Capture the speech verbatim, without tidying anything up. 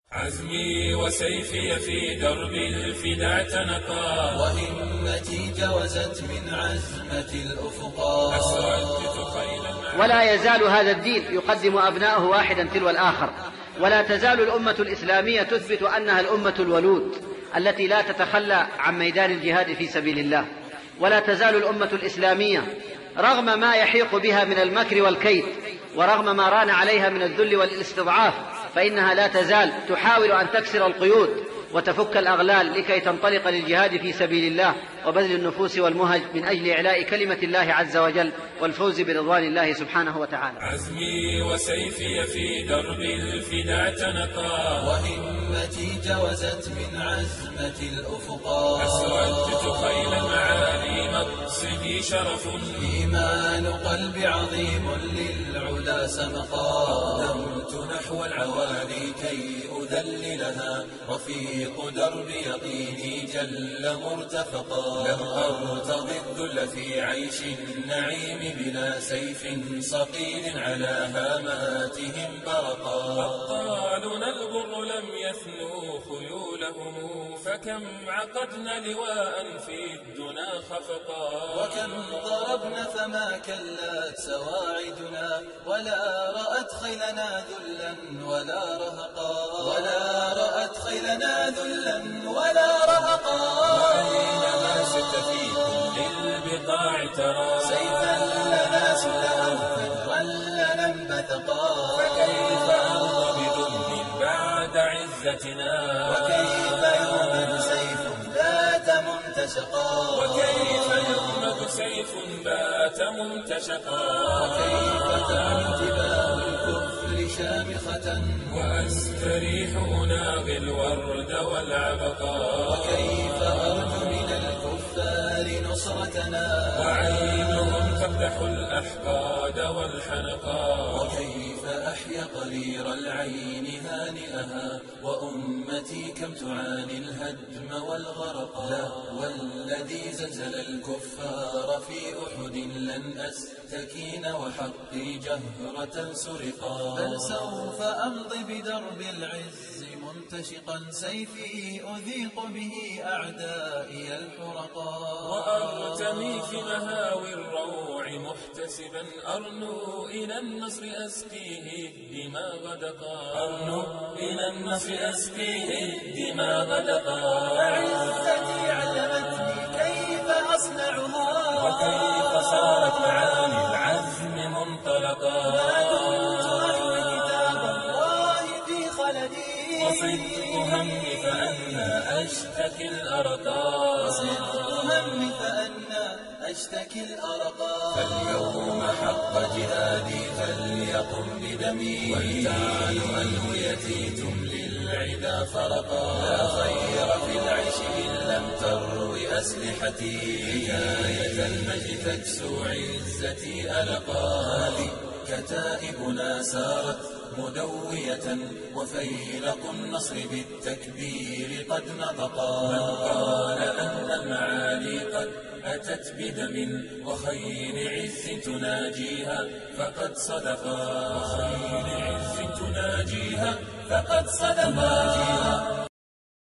عزمي وسيفي في درب الفدا اعتنقا، وهمتي جوزت من عزمة الأفقا. أسردت خيلا. ولا يزال هذا الدين يقدم أبناءه واحدا تلو الآخر، ولا تزال الأمة الإسلامية تثبت أنها الأمة الولود التي لا تتخلى عن ميدان الجهاد في سبيل الله. ولا تزال الأمة الإسلامية رغم ما يحيق بها من المكر والكيد، ورغم ما ران عليها من الذل والاستضعاف، فإنها لا تزال تحاول أن تكسر القيود وتفك الأغلال لكي تنطلق للجهاد في سبيل الله وبذل النفوس والمهج من أجل إعلاء كلمة الله عز وجل والفوز برضوان الله سبحانه وتعالى. عزمي وسيفي في درب الفدا اعتنقا، وهمتي جوزت من عزمة الأفقا. أسردت خيل المعالي مقصدي شرف، إيمان قلب عظيم للعلا سمقا. قدمت نحو العوالي كي أذللها، رفيق درب يقيني جل مرتفقا. لم أرتضي الذل في عيش النعيم بلا سيف صقيل على هاماتهم برقا. أبطالنا الغر لم يثنوا خيولهم، فكم عقدنا لواء في الدنا خفقا. وكم ضربنا فما كلت سواعدنا، ولا رأت خيلنا ذلا ولا رهقا. ولا رأت خيلنا ذلا ولا رهقا. وأينما شئت في كل البقاع ترى سيفا لنا سلها فجرا لنا انبثقا. فكيف أرضى بذل بعد عزتنا، وكيف يومد سيف بات منتشقا. وكيف يغمد سيف بات منتشقا. وكيف تعلو جبال الكفر شامخة، وأستريح أناغي الورد والعبقا. وكيف أرجو من الكفار نصرتنا، وعينهم تفتح الأحقاد والحنقا. وكيف أحيا قرير العين هانئها، وأمتي كم تعاني الهدم والغرق. لا والذي زلزل الكفار في أحد لن أستكين، وحقي جهرة سرقا. بل سوف أمضي بدرب العز منتشقا، سيفي أذيق به أعدائي الحرقا. وأرتمي في مهاوي الروع محتسبا، أرنو إلى النصر أسقيه دماء غدقا. أرنو إلى النصر أسقيه دماء غدقا. فعزتي علمتني كيف أصنعها، وكيف صارت معاني العزم منطلقا. ما كنت أحوي كتاب الله في خلدي، وصدق همي فأنا أشتكي الأرقا. وصدق همي فأنا أشتكي الأرقا. فاليوم حق جهادي فليقم بدمي، ولتعال ألويتي تملي العدا فرقا. لا خير في العيش إن لم تروي أسلحتي، حكاية المجد تكسو عزتي ألقا. هذه كتائبنا سارت مدوية، وفيلق النصر بالتكبير قد نطقا. من قال أن المعالي قد أتت بدم وخير عز تناجيها فقد صدقا. وخير عز تناجيها فقد صدقا.